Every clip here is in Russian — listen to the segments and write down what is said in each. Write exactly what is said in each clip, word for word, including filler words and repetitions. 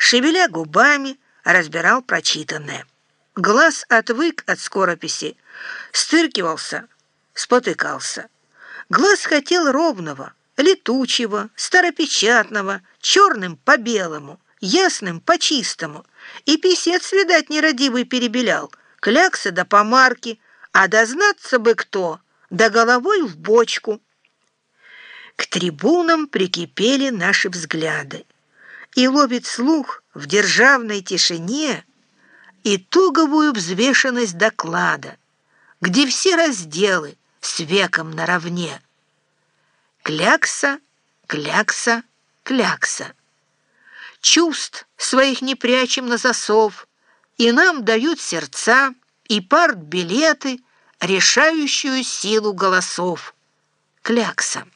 шевеля губами, разбирал прочитанное. Глаз отвык от скорописи, стыркивался, спотыкался. Глаз хотел ровного, летучего, старопечатного, черным по белому, ясным по чистому. И писец, видать, нерадивый перебелял, кляксы да помарки, а дознаться бы кто, да головой в бочку. К трибунам прикипели наши взгляды, и ловит слух в державной тишине итоговую взвешенность доклада, где все разделы с веком наравне. Клякса, клякса, клякса. Чувств своих не прячем на засов, и нам дают сердца и партбилеты, решающую силу голосов. Клякса.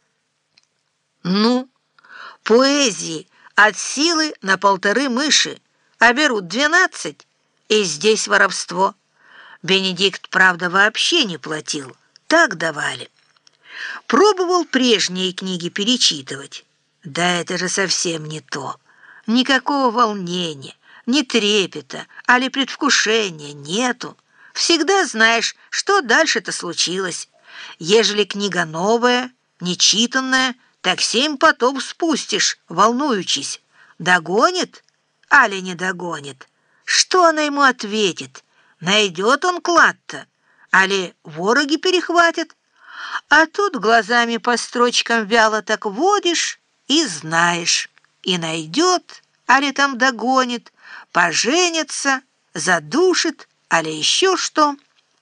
Ну, поэзии от силы на полторы мыши, а берут двенадцать, и здесь воровство. Бенедикт, правда, вообще не платил, так давали. Пробовал прежние книги перечитывать. Да это же совсем не то. Никакого волнения, ни трепета, али предвкушения нету. Всегда знаешь, что дальше-то случилось. Ежели книга новая, нечитанная, так семь потов спустишь, волнуючись. Догонит, али не догонит? Что она ему ответит? Найдет он клад-то, али вороги перехватят? А тут глазами по строчкам вяло так водишь и знаешь. И найдет, али там догонит, поженится, задушит, али еще что.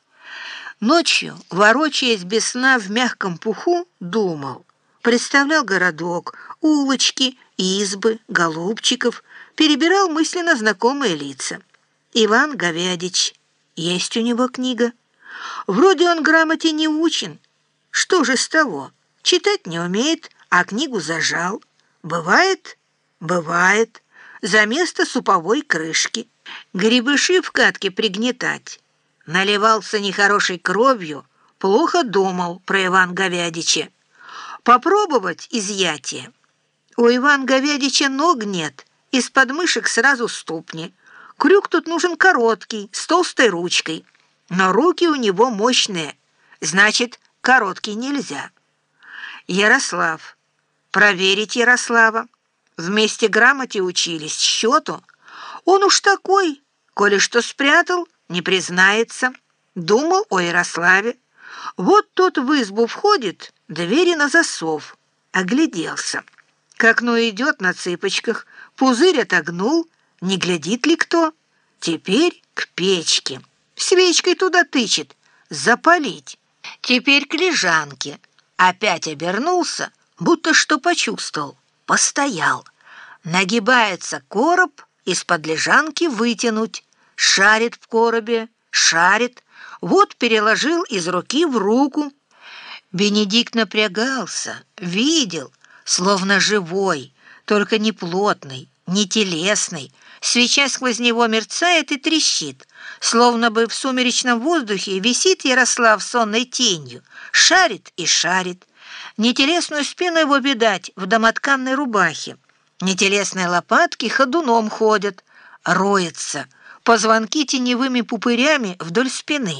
Ночью, ворочаясь без сна в мягком пуху, думал. Представлял городок, улочки, избы, голубчиков, перебирал мысленно знакомые лица. Иван Говядич. Есть у него книга. Вроде он грамоте не учен. Что же с того? Читать не умеет, а книгу зажал. Бывает? Бывает. За место суповой крышки. Гребыши в катке пригнетать. Наливался нехорошей кровью, плохо думал про Ивана Говядича. Попробовать изъятие. У Ивана Говядича ног нет, из подмышек сразу ступни. Крюк тут нужен короткий, с толстой ручкой. Но руки у него мощные, значит, короткий нельзя. Ярослав. Проверить Ярослава. Вместе грамоте учились, счету. Он уж такой, коли что спрятал, не признается. Думал о Ярославе. Вот тот в избу входит, двери на засов. Огляделся. К окну идет на цыпочках, пузырь отогнул, не глядит ли кто. Теперь к печке. Свечкой туда тычет. Запалить. Теперь к лежанке. Опять обернулся, будто что почувствовал. Постоял. Нагибается короб, из-под лежанки вытянуть. Шарит в коробе, шарит. Вот переложил из руки в руку. Бенедикт напрягался, видел, словно живой, только не плотный, не телесный. Свеча сквозь него мерцает и трещит, словно бы в сумеречном воздухе висит Ярослав сонной тенью, шарит и шарит. Нетелесную спину его видать в домотканной рубахе. Нетелесные лопатки ходуном ходят, роется, позвонки теневыми пупырями вдоль спины.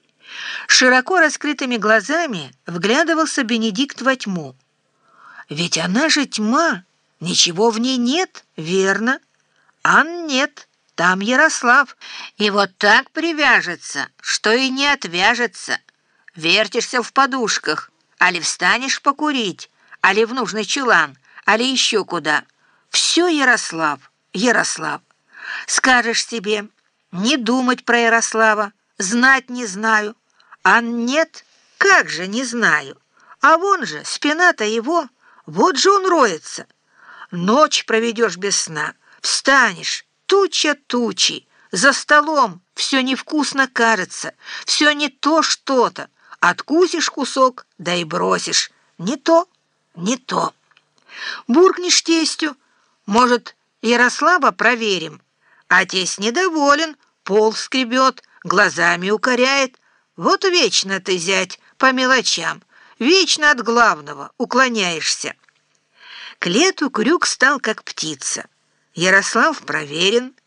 Широко раскрытыми глазами вглядывался Бенедикт во тьму. Ведь она же тьма, ничего в ней нет, верно? Ан нет, там Ярослав. И вот так привяжется, что и не отвяжется. Вертишься в подушках, али встанешь покурить, али в нужный чулан, али еще куда. Все Ярослав, Ярослав. Скажешь себе, не думать про Ярослава, знать не знаю. А нет, как же не знаю. А вон же, спина-то его, вот же он роется. Ночь проведешь без сна, встанешь, туча тучи, за столом все невкусно кажется, все не то что-то. Откусишь кусок, да и бросишь. Не то, не то. Буркнешь тестю, может, Ярослава проверим, а тесть недоволен, пол скребет, глазами укоряет. Вот вечно ты, зять, по мелочам, вечно от главного уклоняешься. К лету крюк стал как птица. Ярослав проверен,